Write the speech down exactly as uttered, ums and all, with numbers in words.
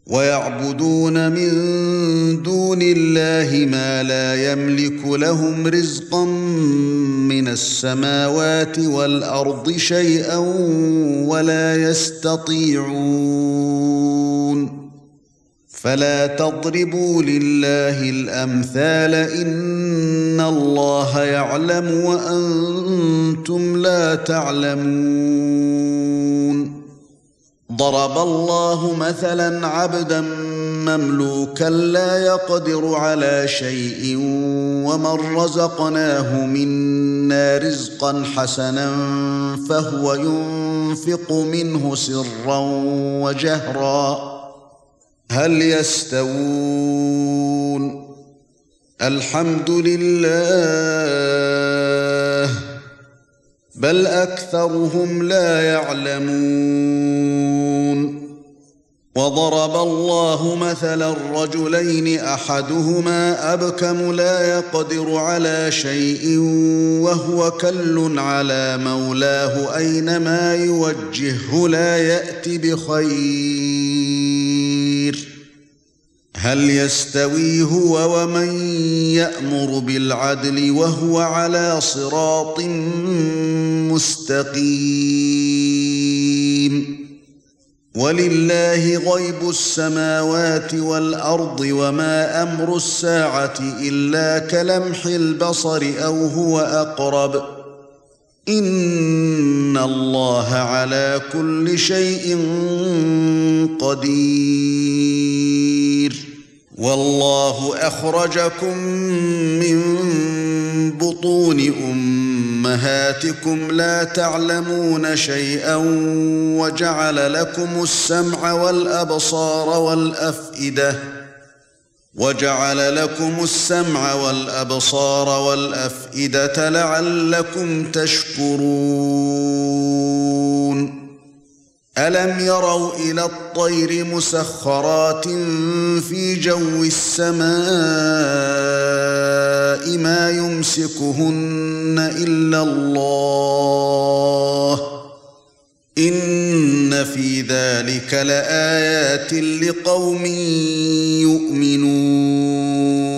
ويعبدون من دون الله ما لا يملك لهم رزقا من السماوات والأرض شيئا ولا يستطيعون فلا تضربوا لله الأمثال إن الله يعلم وأنتم لا تعلمون ضرب الله مثلا عبدا مملوكا لا يقدر على شيء ومن رزقناه منا رزقا حسنا فهو ينفق منه سرا وجهرا هل يستوون الحمد لله بل أكثرهم لا يعلمون وضرب الله مثلا الرجلين أحدهما أبكم لا يقدر على شيء وهو كل على مولاه أينما يوجهه لا يأتي بخير هل يستوي هو ومن يأمر بالعدل وهو على صراط مستقيم ولله غيب السماوات والأرض وما أمر الساعة إلا كلمح البصر أو هو أقرب إن الله على كل شيء قدير والله أخرجكم من بطون أمهاتكم لا تعلمون شيئا وجعل لكم السمع والأبصار والأفئدة وجعل لكم السمع والأبصار والأفئدة لعلكم تشكرون ألم يروا إلى الطير مسخرات في جو السماء ما يمسكهن إلا الله إن في ذلك لآيات لقوم يؤمنون